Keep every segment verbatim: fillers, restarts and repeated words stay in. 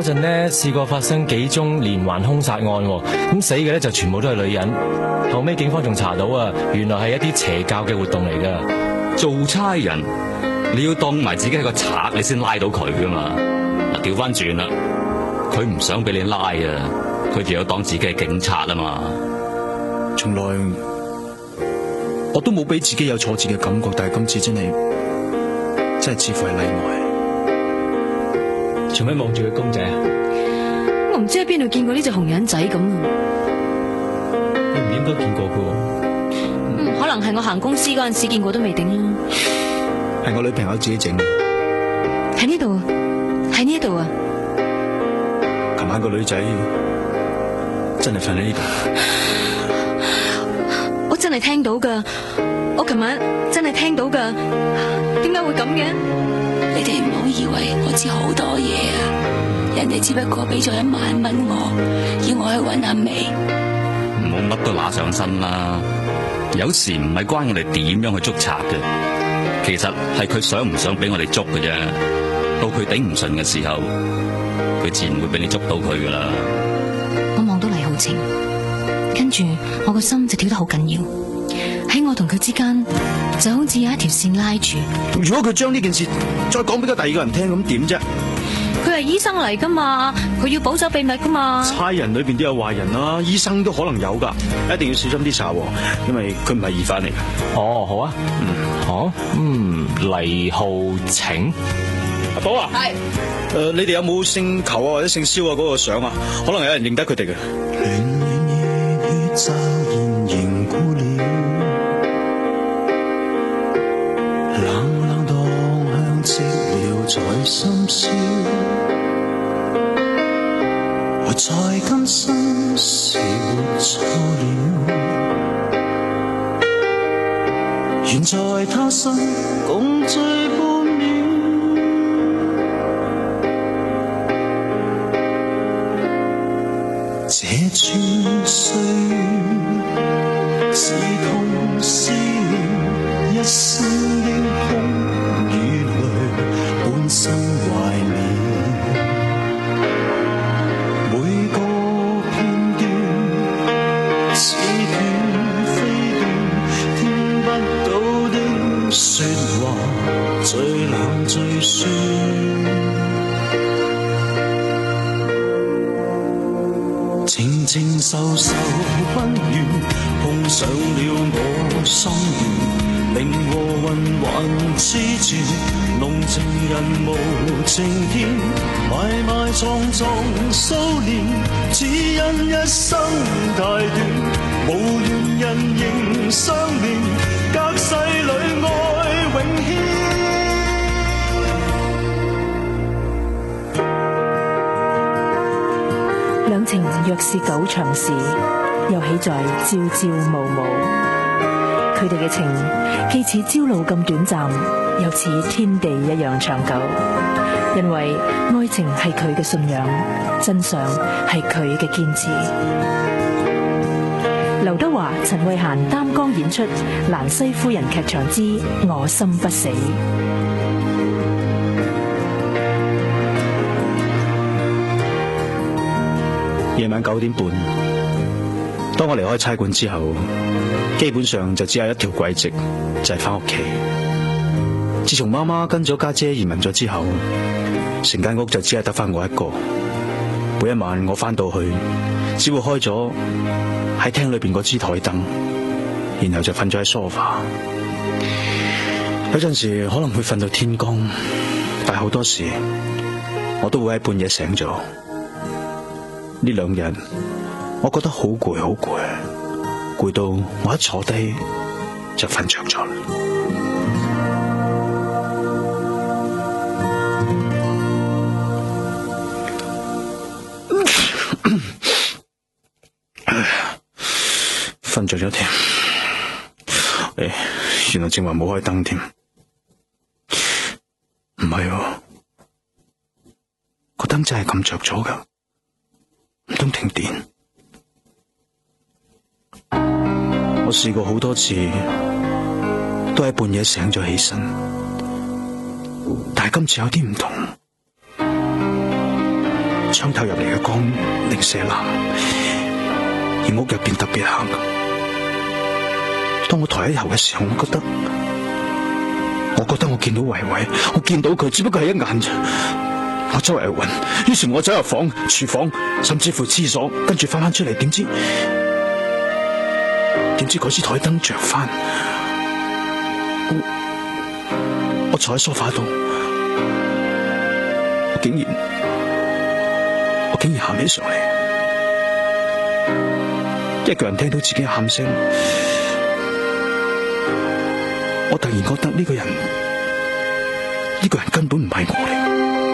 嗰陣呢，試過發生幾宗連環兇殺案，咁死嘅咧就全部都係女人。後尾警方仲查到啊，原來係一啲邪教嘅活動嚟噶。 做差人你要當埋自己係個賊，你先拉到佢噶嘛。嗱，調翻轉啦，佢唔想俾你拉啊，佢就有當自己係警察啊嘛。 從來我都冇俾自己有挫折嘅感覺，但係今次真係真係似乎係例外。做咩望住個公仔啊？ 我唔知喺邊度見過呢隻紅人仔咁啊！ 你唔應該見過噶。 嗯，可能係我行公司嗰陣時見過都未定啦。 係我女朋友自己整。 喺呢度，喺呢度啊！ 琴晚個女仔真係瞓喺呢度。 我真係聽到噶，我琴晚真係聽到噶。點解會咁嘅？ 你哋唔好以為我知好多嘢啊！人哋只不過俾咗一萬蚊我，要我去搵阿眉。 唔好乜都拿上身啦！有時唔係關我哋點樣去捉賊嘅，其實係佢想唔想俾我哋捉嘅啫。到佢頂唔順嘅時候，佢自然會俾你捉到佢噶啦。 我望到黎浩晴，跟住我個心就跳得好緊要。喺我同佢之間就好似有一條線拉住。 如果佢將呢件事再講俾個第二個人聽，咁點啫？ 佢係醫生嚟噶嘛，佢要保守秘密噶嘛。 差人裏邊都有壞人啦，醫生都可能有噶，一定要小心啲查，因為佢唔係疑犯嚟嘅。 哦，好啊，嗯，好，嗯，黎浩晴， 阿寶啊，係，誒、呃，你哋有冇姓裘啊或者姓蕭啊嗰個相啊？可能有人認得佢哋嘅。 在深宵，我在今生是活錯了，願在他生共聚半秒，這串歲月是痛是妙，一生英雄心懷念，每個片段似斷飛斷，聽不到的說話最冷最酸，情情愁愁不怨，碰上了我心願，令和魂還痴住。濃情人無情天，埋埋藏藏數年，只因一生太短，無緣人仍相連，隔世裏愛永牽。 兩情若是久長時，又豈在朝朝暮暮。佢哋嘅情既似朝露咁短暫，又似天地一樣長久。因為愛情係佢嘅信仰，真相係佢嘅堅持。劉德華、陳慧嫻擔綱演出《蘭西夫人劇場之我心不死》。 夜晚九點半，當我離開差館之後，基本上就只有一條軌跡，就係翻屋企。自從媽媽跟咗家姐移民咗之後，成間屋就只係得翻我一個。每一晚我翻到去，只會開咗喺廳裏邊嗰支台燈，然後就瞓咗喺梳化。有陣時可能會瞓到天光，但係好多時我都會喺半夜醒咗。呢兩日我覺得好攰好攰，攰到我一坐低就瞓着咗啦。瞓着咗添，誒，原來正話冇開燈添，唔係喎，個燈真係咁着咗噶，唔通停電？我試過好多次，都喺半夜醒咗起身，但係今次有啲唔同。 窗透入嚟嘅光零舍藍，而屋入邊特別黑。當我抬起頭嘅時候，我覺得，我覺得我見到維維，我見到佢，只不過係一眼啫。我周圍揾，於是我走入房、廚房，甚至乎廁所，跟住翻翻出嚟，點知點知嗰支台燈着翻，我我坐喺梳化度，我竟然我竟然喊起上嚟，一個人聽到自己喊聲，我突然覺得呢個人呢個人根本唔係我嚟。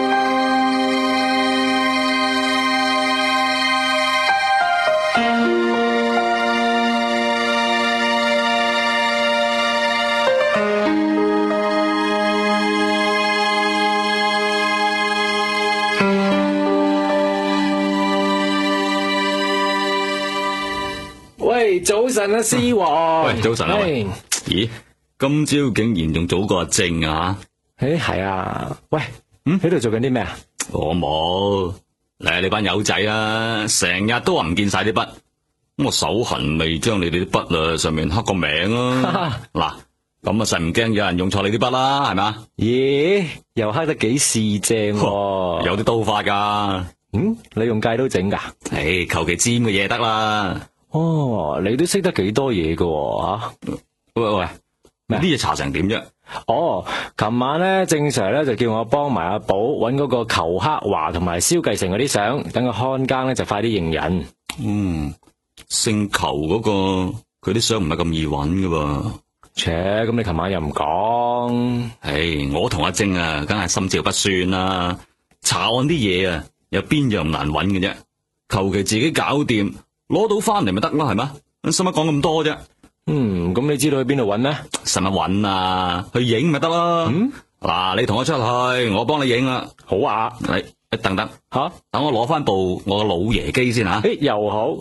喂，早晨啊，獅王。 喂，早晨啊。喂，咦，今朝竟然仲早過阿靜啊？ 誒，係啊。喂，嗯，喺度做緊啲咩啊？ 我冇。嚟你班友仔啊，成日都話唔見晒啲筆，咁我手痕未將你哋啲筆啊上面刻個名啊。嗱，咁啊實唔驚有人用錯你啲筆啦，係咪啊？ 咦，又刻得幾四正喎？ 有啲刀法噶。 嗯，你用戒刀整噶？ 誒，求其尖嘅嘢得啦。 哦，你都識得幾多嘢噶吓？ 喂喂，咩啲嘢查成點啫？ 哦，琴晚咧正 Sir 咧就叫我幫埋阿寶搵嗰個裘克華同埋蕭繼成嗰啲相，等個看更咧就快啲認人。 嗯，姓裘嗰個佢啲相唔係咁易搵噶噃。 切，咁你琴晚又唔講？ 唉，我同阿晶啊，梗係心照不宣啦。查案啲嘢啊，有邊樣唔難搵嘅啫？求其自己搞掂，攞到翻嚟咪得咯，係嘛？使乜講咁多啫？ 嗯，咁你知道去邊度搵咩？ 使乜搵啊？去影咪得咯。嗯，嗱，你同我出去，我幫你影啊。 好啊， 嚟，等等吓，啊、 等我攞翻部我個老爺機先吓。 誒，又好。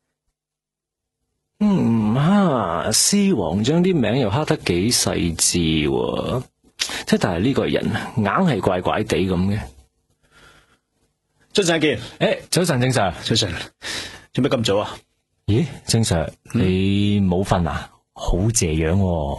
嗯啊，獅王將啲名又刻得幾細緻喎，即係但係呢個人硬係怪怪地咁嘅。 早晨阿健， 誒，早晨正 Sir， 早晨，做咩咁早啊？ 咦，正 Sir， 嗯、 你冇瞓啊？好謝樣喎。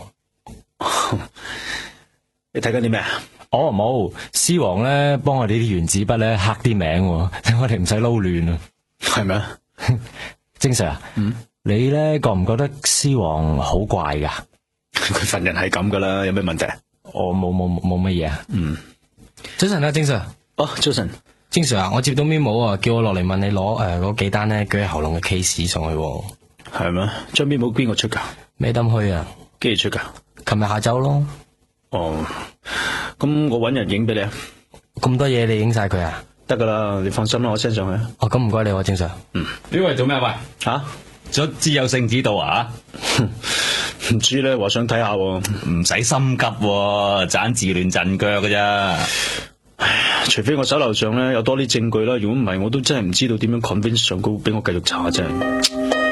你睇緊啲咩啊？ 哦，冇，獅王咧幫我哋啲原子筆咧刻啲名，等我哋唔使撈亂啊。 係咪啊？ 正 Sir 啊，嗯，你咧覺唔覺得獅王好怪噶？ 佢份人係咁噶啦，有咩問題？ 我冇冇冇乜嘢啊。 嗯， 早晨啊，正 Sir。 哦，早晨。 正 Sir 啊，我接到 memo 啊，叫我落嚟問你攞誒嗰幾單咧舉起喉嚨嘅 case 上去。 係咩？張 memo 邊個出噶？ 咩燈虛啊？ 幾時出噶？ 琴日下晝咯。 哦，咁我搵人影俾你啊。 咁多嘢你影晒佢啊？ 得噶啦，你放心啦，我 send 上去。 哦，咁唔該你，正 Sir。 嗯，呢位做咩喂？ 吓？ 做自由聖指導啊？ 唔知咧，話想睇下。 唔使心急，盞自亂陣腳噶咋。 除非我手頭上咧有多啲證據啦，如果唔係，我都真係唔知道點樣 convince 上高俾我繼續查真係。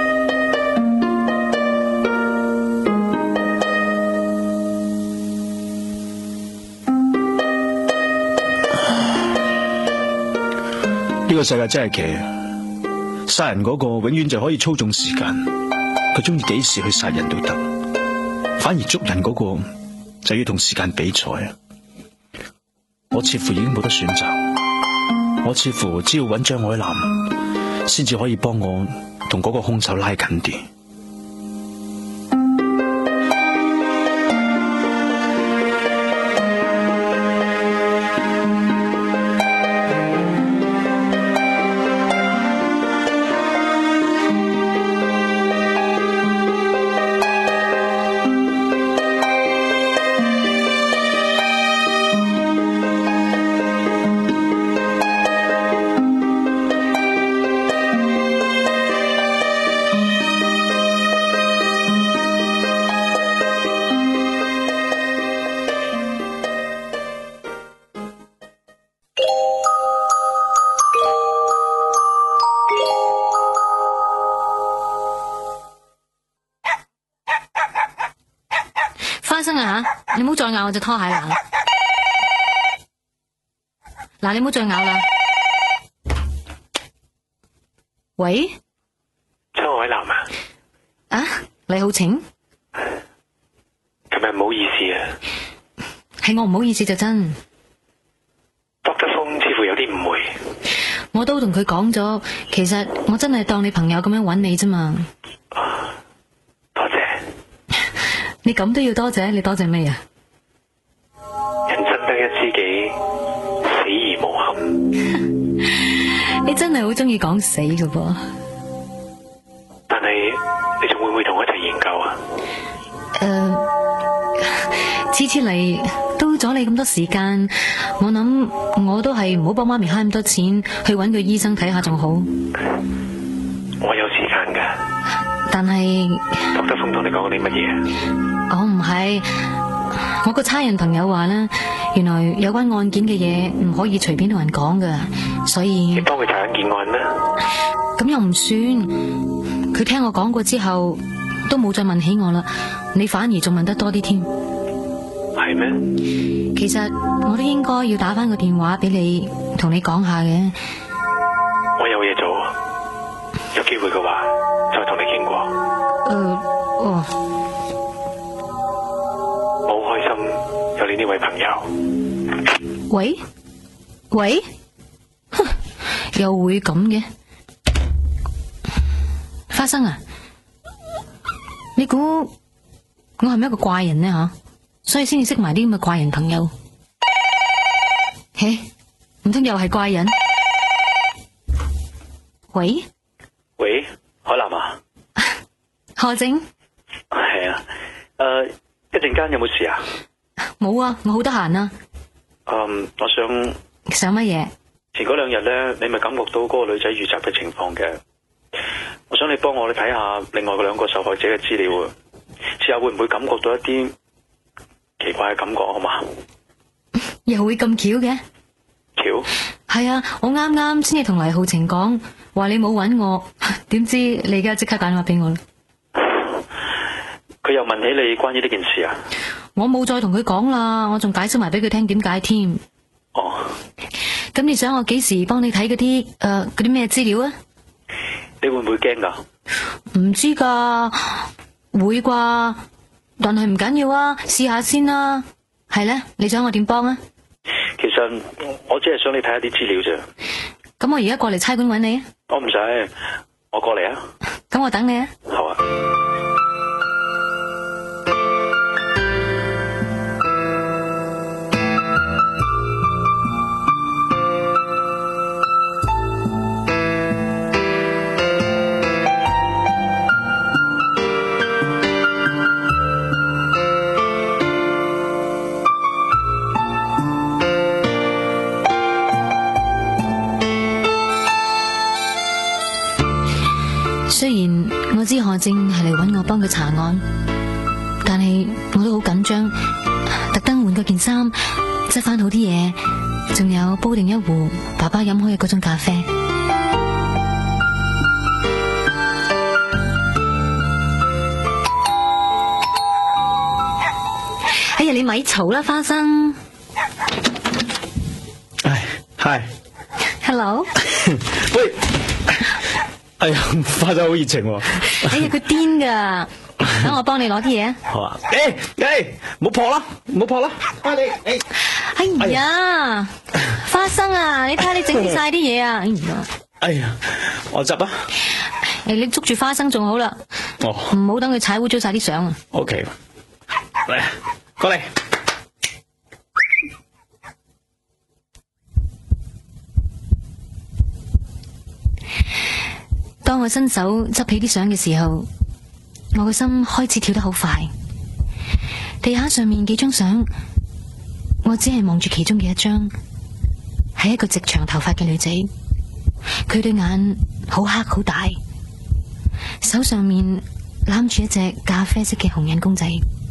呢個世界真係奇，殺人嗰個永遠就可以操縱時間，佢中意幾時去殺人都得，反而捉人嗰個就要同時間比賽啊！我似乎已經冇得選擇，我似乎只要揾張海南，先至可以幫我同嗰個兇手拉近啲。 花生啊吓，你唔好再咬我隻拖鞋啦！嗱，你唔好再咬啦！ 喂， 張海南啊， 啊，黎浩晴， 琴日唔好意思啊， 係我唔好意思就真。 博德峰似乎有啲誤會， 我都同佢講咗，其實我真係當你朋友咁樣揾你啫嘛。 多謝。 你咁都要多謝，你多謝咩啊？ 人生得一知己，死而無憾。 你真係好中意講死㗎噃。 但係你仲會唔會同我一齊研究啊？ 誒、次次嚟都阻你咁多時間，我諗我都係唔好幫媽咪慳咁多錢，去揾個醫生睇下仲好。 我有時間噶。 但係博德峰同你講啲乜嘢？ 我唔係，我個差人朋友話咧，原來有關案件嘅嘢唔可以隨便同人講噶，所以你幫佢查緊件案啦。 咁又唔算，佢聽我講過之後，都冇再問起我啦。你反而仲問得多啲添。 係咩？ 其實我都應該要打翻個電話俾你，同你講下嘅。 我有嘢做，有機會嘅話再同你傾過。 誒、呃，哦， 我好開心有你呢位朋友。 喂喂，哼，又會咁嘅？花生啊，你估我係咪一個怪人呢？吓，所以先至識埋啲咁嘅怪人朋友。嘿，唔通又係怪人？喂喂，海南啊？ 何靜？ 係啊。誒，一陣間有冇事啊？ 冇啊，我好得閒啊。 嗯，我想想乜嘢？ 前嗰兩日咧，你咪感覺到嗰個女仔遇襲嘅情況嘅。我想你幫我，你睇下另外嗰兩個受害者嘅資料啊，試下會唔會感覺到一啲奇怪嘅感覺，好嘛？ 又會咁巧嘅？ 巧？ 係啊，我啱啱先至同黎浩晴講，話你冇揾我，點知你而家即刻打電話俾我啦。 佢又問起你關於呢件事啊？ 我冇再同佢講啦，我仲解釋埋俾佢聽點解添。 哦。 咁你想我幾時幫你睇嗰啲誒嗰啲咩資料啊？ 你會唔會驚噶？ 唔知噶，會啩，但係唔緊要啊，試下先啦。係咧，你想我點幫啊？ 其實我只係想你睇下啲資料啫。 咁我而家過嚟差館揾你啊？ 我唔使，我過嚟啊。 咁我等你啊。 好啊。 雖然我知何正係嚟揾我幫佢查案，但係我都好緊張，特登換嗰件衫，執翻好啲嘢，仲有煲定一壺爸爸飲開嘅嗰種咖啡。哎呀，你咪嘈啦，花生。 唉，Hi，Hello。喂。哎呀，花生好熱情喎！ 哎呀，佢癲噶，等我幫你攞啲嘢啊！ 好啊！誒誒，唔好撲啦，唔好撲啦！啊你誒， 哎呀，花生啊，你睇下你整晒啲嘢啊！哎呀， 哎呀，我執啊！ 誒，你捉住花生仲好啦， 哦， 唔好等佢踩污糟晒啲相啊 ！OK，嚟，過嚟。 當我伸手執起啲相嘅時候，我個心開始跳得好快。地下上面幾張相，我只係望住其中嘅一張，係一個直長頭髮嘅女仔，佢對眼好黑好大，手上面攬住一隻咖啡色嘅紅人公仔。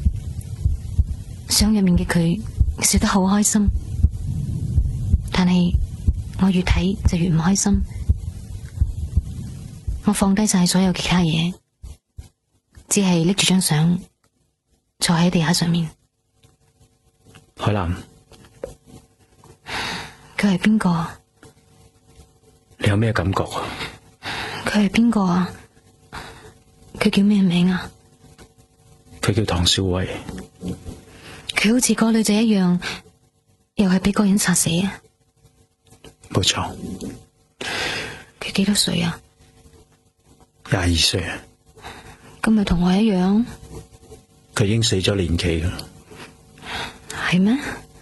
相入面嘅佢笑得好開心，但係我越睇就越唔開心。我放低晒所有其他嘢，只係拎住張相坐喺地下上面。 海南， 佢係邊個？ 你有咩感覺啊？ 佢係邊個啊？佢叫咩名啊？ 佢叫唐少偉。 佢好似個女仔一樣，又係俾個人殺死啊？ 冇錯。 佢幾多歲啊？ 廿二歲啊。 咁咪同我一樣？ 佢已經死咗年期噶啦。 係咩？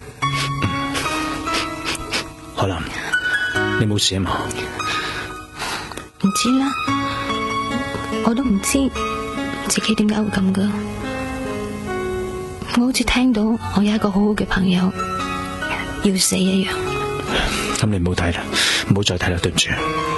可能你冇事啊嘛？ 唔知啦，我都唔知自己點解會咁噶。我好似聽到我有一個好好嘅朋友要死一樣。 咁你唔好睇啦，唔好再睇啦，對唔住。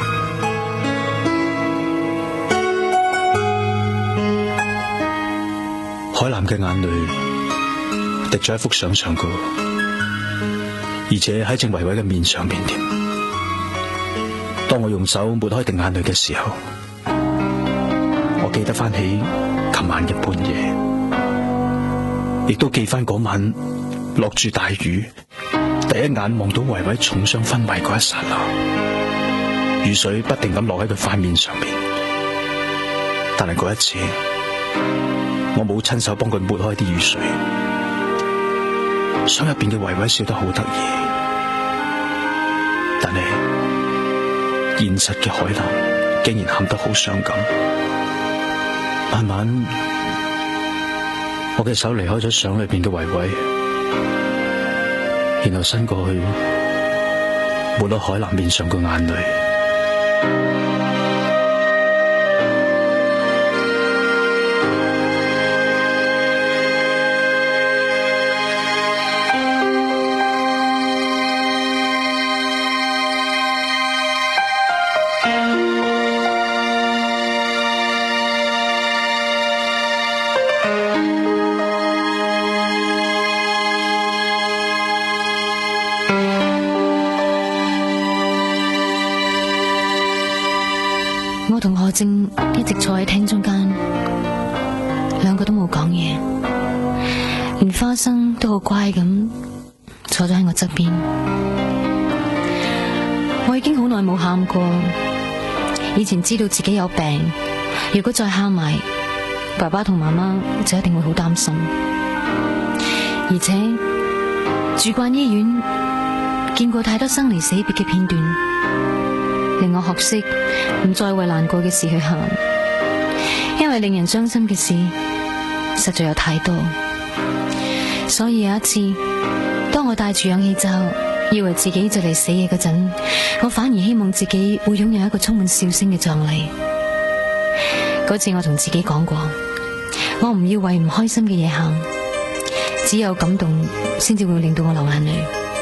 海南嘅眼淚滴咗喺幅相上高，而且喺正維維嘅面上面添。當我用手抹開滴眼淚嘅時候，我記得翻起琴晚嘅半夜，亦都記翻嗰晚落住大雨，第一眼望到維維重傷昏迷嗰一剎那，雨水不停咁落喺佢塊面上面。但係嗰一次，我冇親手幫佢抹開啲雨水，相入邊嘅維維笑得好得意，但係現實嘅海南竟然喊得好傷感。慢慢，我嘅手離開咗相裏邊嘅維維，然後伸過去抹落海南面上嘅眼淚。 我同何靜一直坐喺廳中間，兩個都冇講嘢，連花生都好乖咁坐咗喺我側邊。我已經好耐冇喊過，以前知道自己有病，如果再喊埋，爸爸同媽媽就一定會好擔心。而且住慣醫院，見過太多生離死別嘅片段，令我學識唔再為難過嘅事去喊，因為令人傷心嘅事實在有太多。所以有一次，當我戴住氧氣罩，以為自己就嚟死嘢嗰陣，我反而希望自己會擁有一個充滿笑聲嘅葬禮。嗰次我同自己講過，我唔要為唔開心嘅嘢喊，只有感動先至會令到我流眼淚。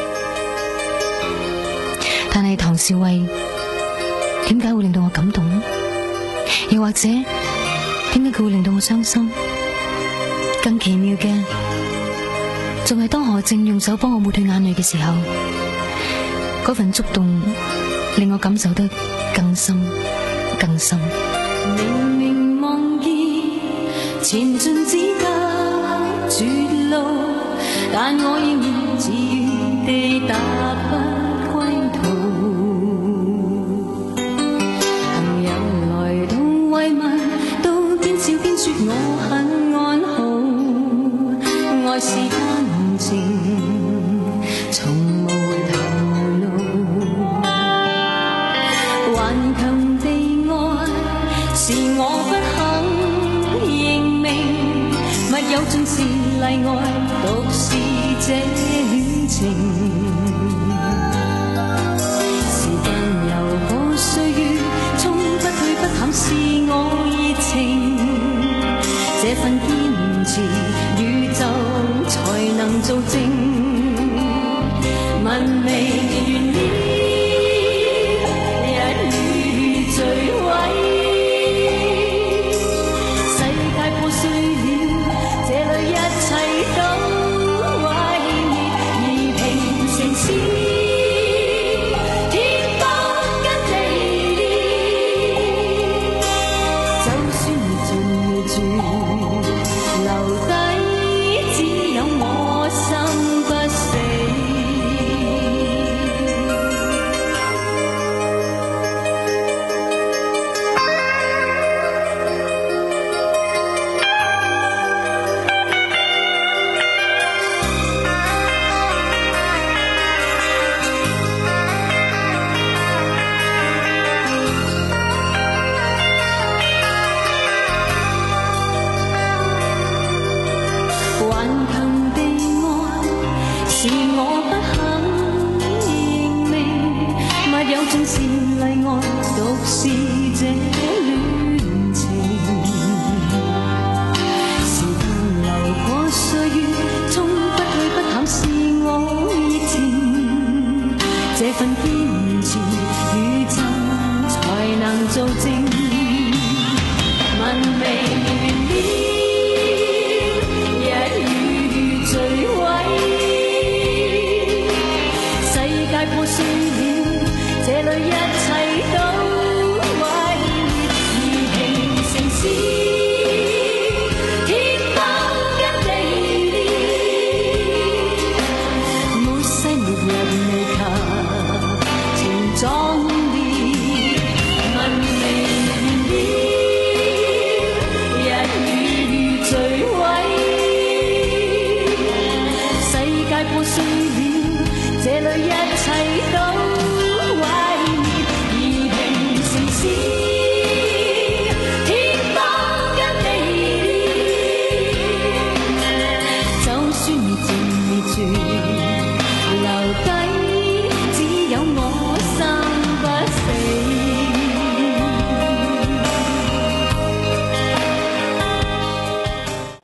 但係唐少偉點解會令到我感動呢？又或者點解佢會令到我傷心？更奇妙嘅，仲係當何靜用手幫我抹去眼淚嘅時候，嗰份觸動令我感受得更深更深。 明明望見前進只得絕路，但我仍然自願地踏不歸途。朋友來到慰問，都邊笑邊說我很安好，愛是單程，從無頭路。頑強地愛是我不肯認命，密友盡是例外，獨是這戀情。時間悠過歲月，衝不退不淡是我熱情。這份堅持，宇宙才能做證。文明原理一語墜毀，世界破碎了，這裏一切都盡是例外，獨是這戀情。時間流過歲月，衝不去不淡是我熱情。這份堅持與真才能做證。文明了，一語墜毀，世界破碎了，這裏一切都毀滅。而平城市，天崩一地裂，沒世沒日未及情壯烈。文明了，一語墜毀，世界破碎了，這裏一切都